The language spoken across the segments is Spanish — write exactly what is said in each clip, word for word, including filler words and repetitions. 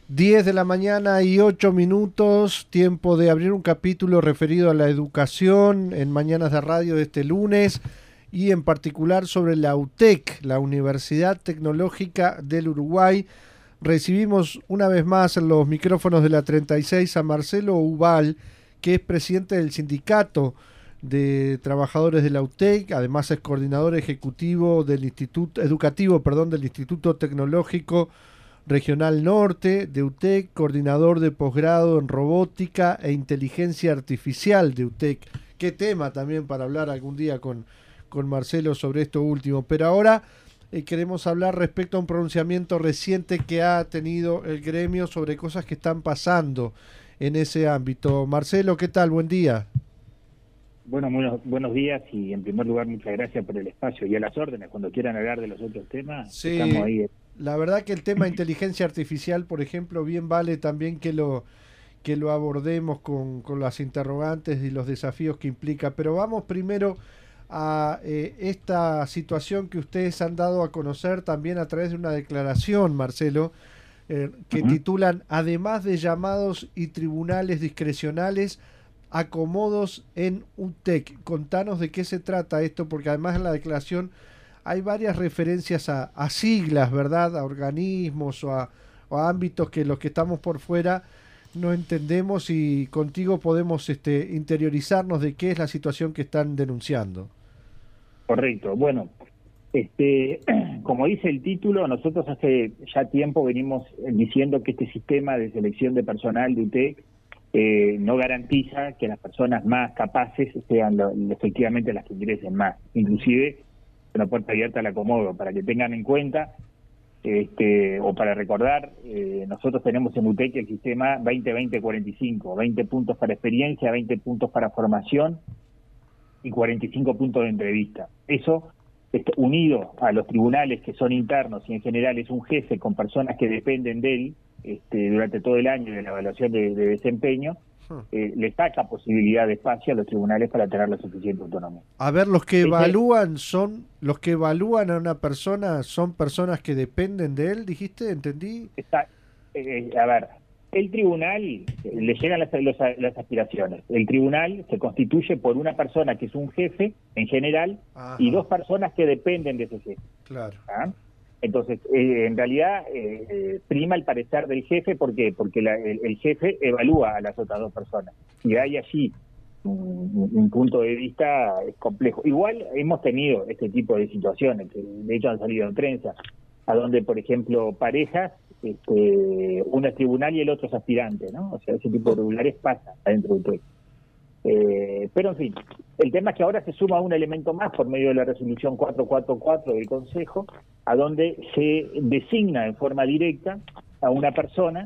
Diez de la mañana y ocho minutos, tiempo de abrir un capítulo referido a la educación en Mañanas de Radio de este lunes y en particular sobre la U T E C, la Universidad Tecnológica del Uruguay. Recibimos una vez más en los micrófonos de la treinta y seis a Marcelo Ubal, que es presidente del sindicato de trabajadores de la U T E C, además es coordinador ejecutivo del Instituto Educativo, perdón, del Instituto Tecnológico Regional Norte de U T E C, coordinador de posgrado en robótica e inteligencia artificial de U T E C. Qué tema también para hablar algún día con, con Marcelo sobre esto último. Pero ahora eh, queremos hablar respecto a un pronunciamiento reciente que ha tenido el gremio sobre cosas que están pasando en ese ámbito. Marcelo, ¿qué tal? Buen día. Bueno, buenos, buenos días y en primer lugar muchas gracias por el espacio y a las órdenes. Cuando quieran hablar de los otros temas, Sí, estamos ahí. La verdad que el tema de inteligencia artificial, por ejemplo, bien vale también que lo, que lo abordemos con, con las interrogantes y los desafíos que implica. Pero vamos primero a eh, esta situación que ustedes han dado a conocer también a través de una declaración, Marcelo, eh, que Uh-huh. titulan "Además de llamados y tribunales discrecionales, acomodos en U T E C". Contanos de qué se trata esto, porque además en la declaración hay varias referencias a, a siglas, ¿verdad? A organismos o a, o a ámbitos que los que estamos por fuera no entendemos, y contigo podemos este, interiorizarnos de qué es la situación que están denunciando. Correcto. Bueno, este, como dice el título, nosotros hace ya tiempo venimos diciendo que este sistema de selección de personal de U T E C eh, no garantiza que las personas más capaces sean lo, efectivamente las que ingresen más. Inclusive una puerta abierta al acomodo, para que tengan en cuenta, este, o para recordar, eh, nosotros tenemos en U T E C el sistema veinte veinte cuarenta y cinco, veinte puntos para experiencia, veinte puntos para formación y cuarenta y cinco puntos de entrevista. Eso, este, unido a los tribunales que son internos y en general es un jefe con personas que dependen de él este, durante todo el año de la evaluación de, de desempeño, Eh, le saca posibilidad de espacio a los tribunales para tener la suficiente autonomía. A ver, los que Ese, evalúan son, los que evalúan a una persona son personas que dependen de él, dijiste, ¿entendí? está, eh, a ver, el tribunal, eh, le llegan las, los, las aspiraciones. El tribunal se constituye por una persona que es un jefe, en general, Ajá. y dos personas que dependen de ese jefe. Claro. ¿Ah? Entonces, eh, en realidad, eh, eh, prima el parecer del jefe. ¿Por qué? Porque la, el, el jefe evalúa a las otras dos personas. Y hay allí un, un punto de vista complejo. Igual hemos tenido este tipo de situaciones, que de hecho han salido en prensa, a donde, por ejemplo, parejas, este, uno es tribunal y el otro es aspirante, ¿no? O sea, ese tipo de regulares pasa adentro del proyecto. Eh, pero en fin, el tema es que ahora se suma un elemento más por medio de la resolución cuatrocientos cuarenta y cuatro del Consejo, a donde se designa en forma directa a una persona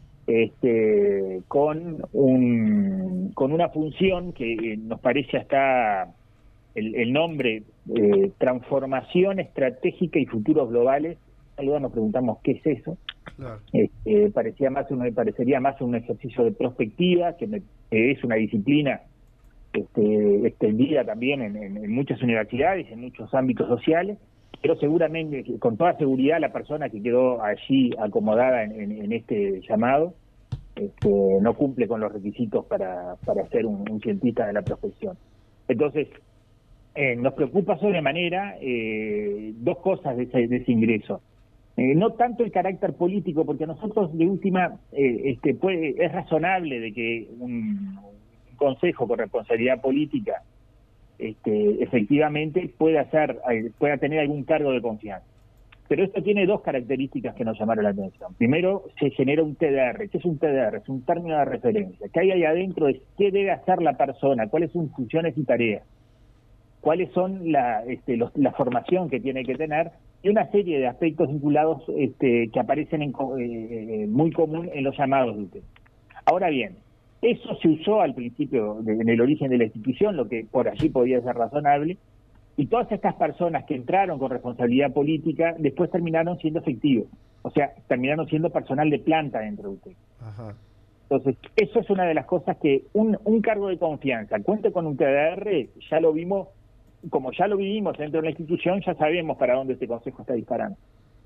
este, con un con una función que nos parece hasta el, el nombre eh, Transformación Estratégica y Futuros Globales. Luego nos preguntamos qué es eso. Claro. Este, parecía más un, parecería más un ejercicio de prospectiva, que, me, que es una disciplina este, extendida también en, en, en muchas universidades, en muchos ámbitos sociales, pero seguramente, con toda seguridad, la persona que quedó allí acomodada en, en, en este llamado este, no cumple con los requisitos para, para ser un, un cientista de la profesión. Entonces, eh, nos preocupa sobremanera eh, dos cosas de ese, de ese ingreso. Eh, no tanto el carácter político, porque a nosotros de última eh, este, puede, es razonable de que un, un consejo con responsabilidad política este, efectivamente pueda hacer, pueda tener algún cargo de confianza. Pero esto tiene dos características que nos llamaron la atención. Primero, se genera un T D R. ¿Qué es un T D R? Es un término de referencia. ¿Qué hay ahí adentro? Es qué debe hacer la persona, cuáles son sus funciones y tareas, cuáles son la, este, los, la formación que tiene que tener, y una serie de aspectos vinculados este, que aparecen en, eh, muy común en los llamados de U T E C. Ahora bien, eso se usó al principio, de, en el origen de la institución, lo que por allí podía ser razonable, y todas estas personas que entraron con responsabilidad política después terminaron siendo efectivos, o sea, terminaron siendo personal de planta dentro de U T E C. Ajá. Entonces, eso es una de las cosas que un, un cargo de confianza, cuente con un T D R, ya lo vimos. Como ya lo vivimos dentro de la institución, ya sabemos para dónde este consejo está disparando.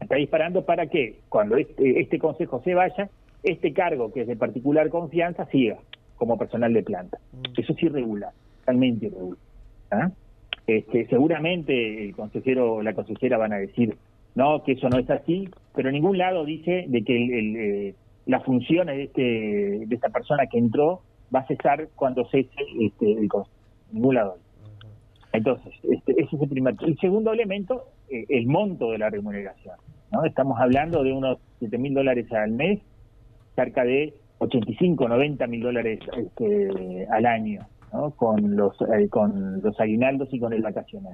Está disparando para que cuando este, este consejo se vaya, este cargo, que es de particular confianza, siga como personal de planta. Eso es irregular, totalmente irregular. ¿Ah? Este, seguramente el consejero o la consejera van a decir, no, que eso no es así, pero en ningún lado dice de que el, el, eh, las funciones de, este, de esta persona que entró va a cesar cuando cese este, el consejo. En ningún lado. Entonces, este, ese es el primer. El segundo elemento, eh, el monto de la remuneración, ¿no? Estamos hablando de unos siete mil dólares al mes, cerca de ochenta y cinco, noventa mil dólares este, al año, ¿no? Con los eh, con los aguinaldos y con el vacacional.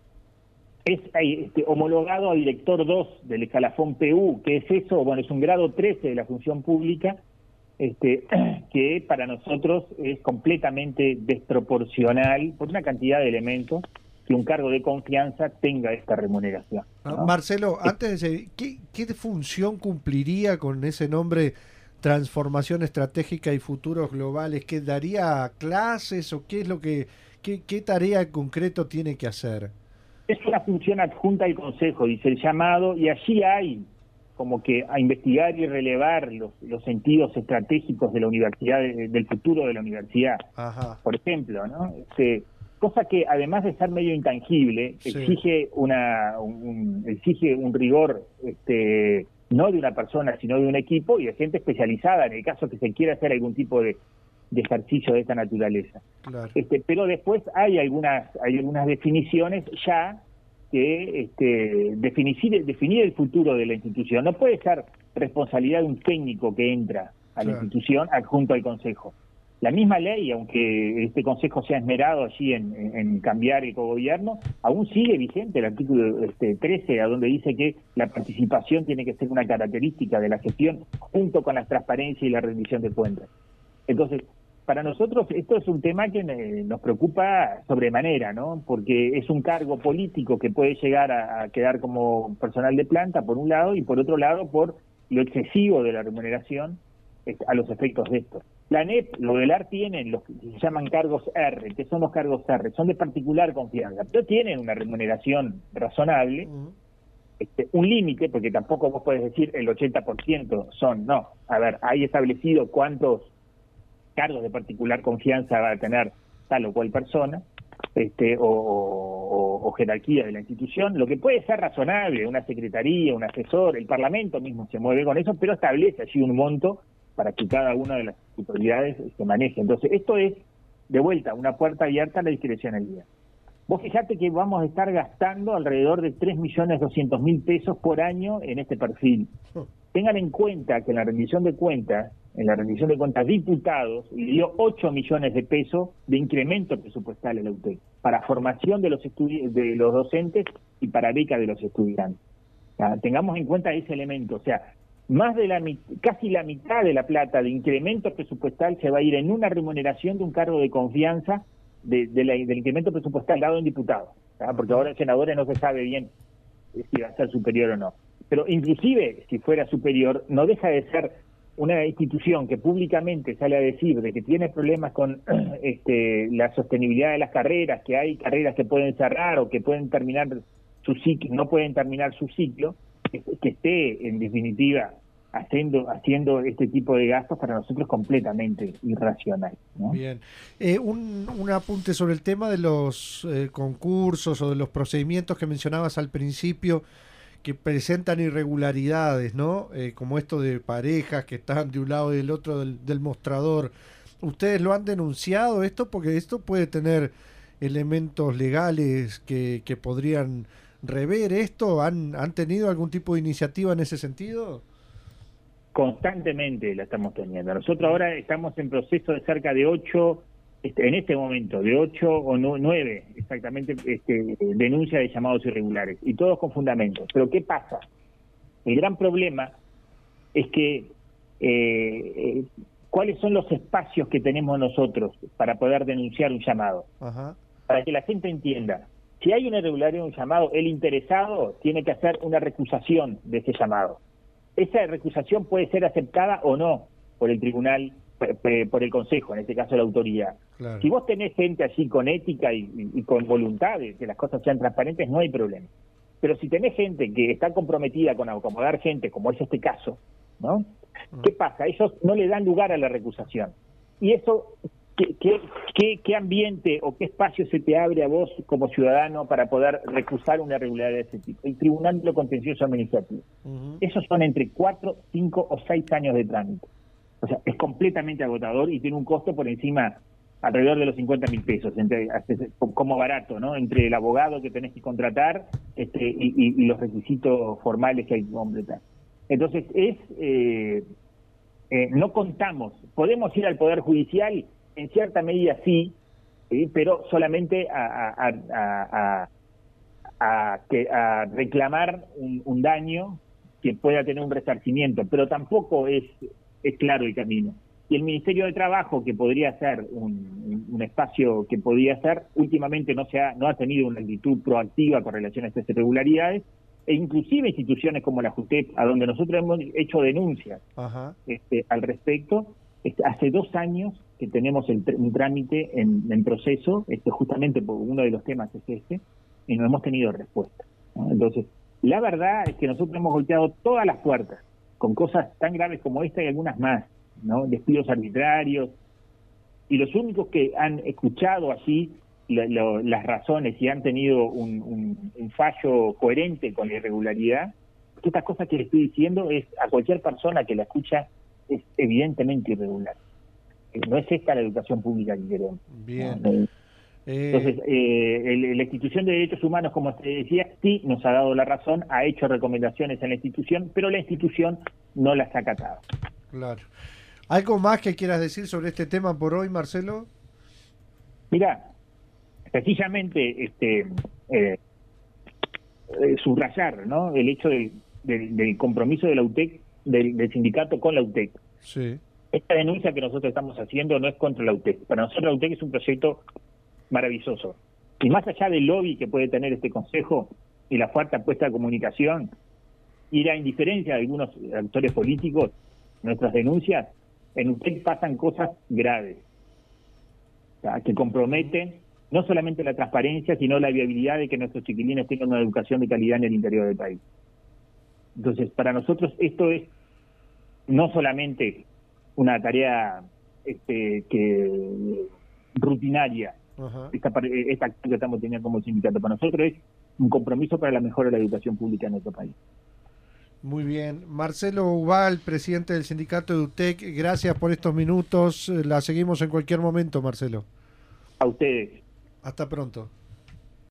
Es este, homologado a director dos del escalafón P U. ¿Qué es eso? Bueno, es un grado trece de la función pública, este, que para nosotros es completamente desproporcional por una cantidad de elementos que un cargo de confianza tenga esta remuneración, ¿no? Marcelo, antes de seguir, ¿qué, ¿qué función cumpliría con ese nombre Transformación Estratégica y Futuros Globales? ¿Qué daría clases o qué es lo que, qué, qué tarea en concreto tiene que hacer? Es una función adjunta al Consejo, dice el llamado, y allí hay como que a investigar y relevar los, los sentidos estratégicos de la universidad, de, del futuro de la universidad. Ajá. Por ejemplo, ¿no? Este, cosa que además de ser medio intangible, sí. exige una un, exige un rigor este, no de una persona, sino de un equipo y de gente especializada en el caso que se quiera hacer algún tipo de, de ejercicio de esta naturaleza. Claro. Este, pero después hay algunas, hay algunas definiciones ya que este, definir, definir el futuro de la institución. No puede ser responsabilidad de un técnico que entra a la claro. institución adjunto al Consejo. La misma ley, aunque este Consejo se ha esmerado allí en, en, en cambiar el cogobierno, aún sigue vigente el artículo este, trece, a donde dice que la participación tiene que ser una característica de la gestión junto con la transparencia y la rendición de cuentas. Entonces, para nosotros esto es un tema que nos preocupa sobremanera, ¿no? Porque es un cargo político que puede llegar a, a quedar como personal de planta, por un lado, y por otro lado, por lo excesivo de la remuneración a los efectos de esto. La N E P, lo del A R tienen los que se llaman cargos R, que son los cargos R, son de particular confianza, pero tienen una remuneración razonable, uh-huh. este, un límite, porque tampoco vos podés decir el ochenta por ciento son, no, a ver, hay establecido cuántos cargos de particular confianza va a tener tal o cual persona, este, o, o, o jerarquía de la institución, lo que puede ser razonable, una secretaría, un asesor, el Parlamento mismo se mueve con eso, pero establece allí un monto para que cada una de las autoridades se maneje. Entonces, esto es, de vuelta, una puerta abierta a la discrecionalidad. Vos fijate que vamos a estar gastando alrededor de tres millones doscientos mil pesos por año en este perfil. Tengan en cuenta que en la rendición de cuentas, en la rendición de cuentas diputados, le dio ocho millones de pesos de incremento presupuestal a la U T E C para formación de los estudi- de los docentes y para beca de los estudiantes. O sea, tengamos en cuenta ese elemento, o sea, más de la casi la mitad de la plata de incremento presupuestal se va a ir en una remuneración de un cargo de confianza de, de la, del incremento presupuestal dado en diputados, ¿tá? Porque ahora en senadores no se sabe bien si va a ser superior o no. Pero inclusive, si fuera superior, no deja de ser una institución que públicamente sale a decir de que tiene problemas con este, la sostenibilidad de las carreras, que hay carreras que pueden cerrar o que pueden terminar su ciclo, no pueden terminar su ciclo, que, que esté en definitiva haciendo haciendo este tipo de gastos, para nosotros es completamente irracional, ¿no? Bien. Eh, un, un apunte sobre el tema de los eh, concursos o de los procedimientos que mencionabas al principio, que presentan irregularidades, ¿no? Eh, como esto de parejas que están de un lado y del otro del, del mostrador. ¿Ustedes lo han denunciado esto? Porque esto puede tener elementos legales que, que podrían rever esto. ¿Han, ¿Han tenido algún tipo de iniciativa en ese sentido? Constantemente la estamos teniendo. Nosotros ahora estamos en proceso de cerca de ocho, este, en este momento, de ocho o nueve, exactamente, este, denuncias de llamados irregulares, y todos con fundamentos. Pero ¿qué pasa? El gran problema es que eh, eh, ¿cuáles son los espacios que tenemos nosotros para poder denunciar un llamado? Ajá. Para que la gente entienda. Si hay una irregularidad en un llamado, el interesado tiene que hacer una recusación de ese llamado. Esa recusación puede ser aceptada o no por el tribunal, por el consejo, en este caso la autoridad. Claro. Si vos tenés gente allí con ética y, y, y con voluntad de que las cosas sean transparentes, no hay problema. Pero si tenés gente que está comprometida con acomodar gente, como es este caso, ¿no? ¿Qué pasa? Ellos no le dan lugar a la recusación. Y eso, ¿qué, qué, qué, qué ambiente o qué espacio se te abre a vos como ciudadano para poder recusar una irregularidad de ese tipo? El Tribunal de lo Contencioso Administrativo. Uh-huh. Esos son entre cuatro, cinco o seis años de trámite. O sea, es completamente agotador y tiene un costo por encima, alrededor de los cincuenta mil pesos, entre, como barato, ¿no? Entre el abogado que tenés que contratar este, y, y, y los requisitos formales que hay que completar. Entonces, es eh, eh, no contamos. Podemos ir al Poder Judicial, en cierta medida sí, ¿sí? Pero solamente a, a, a, a, a, que, a reclamar un, un daño que pueda tener un resarcimiento, pero tampoco es, es claro el camino. Y el Ministerio de Trabajo, que podría ser un, un espacio que podría ser, últimamente no se ha, no ha tenido una actitud proactiva con relación a estas irregularidades, e inclusive instituciones como la JUTEP, a donde nosotros hemos hecho denuncias Ajá. Este, al respecto, este, hace dos años que tenemos el, un trámite en, en proceso, este, justamente por uno de los temas es este, y no hemos tenido respuesta, ¿no? Entonces, la verdad es que nosotros hemos golpeado todas las puertas, con cosas tan graves como esta y algunas más, ¿no? Despidos arbitrarios, y los únicos que han escuchado así lo, lo, las razones y han tenido un, un, un fallo coherente con la irregularidad, que estas cosas que le estoy diciendo es a cualquier persona que la escucha es evidentemente irregular. No es esta la educación pública que queremos. Bien. ¿No? Entonces, eh, el, la institución de derechos humanos, como te decía, sí nos ha dado la razón, ha hecho recomendaciones en la institución, pero la institución no las ha acatado. Claro. ¿Algo más que quieras decir sobre este tema por hoy, Marcelo? Mira, sencillamente este, eh, eh, subrayar, ¿no?, el hecho del, del, del compromiso de la U T E C, del, del sindicato con la U T E C. Sí. Esta denuncia que nosotros estamos haciendo no es contra la U T E C. Para nosotros la U T E C es un proyecto maravilloso. Y más allá del lobby que puede tener este consejo y la fuerte apuesta de comunicación y la indiferencia de algunos actores políticos, nuestras denuncias, en U T E C pasan cosas graves, o sea, que comprometen no solamente la transparencia, sino la viabilidad de que nuestros chiquilines tengan una educación de calidad en el interior del país. Entonces, para nosotros esto es no solamente una tarea este, que rutinaria, uh-huh. esta, esta acción que estamos teniendo como sindicato, para nosotros es un compromiso para la mejora de la educación pública en nuestro país. Muy bien. Marcelo Ubal, presidente del sindicato de U T E C, gracias por estos minutos. La seguimos en cualquier momento, Marcelo. A ustedes. Hasta pronto.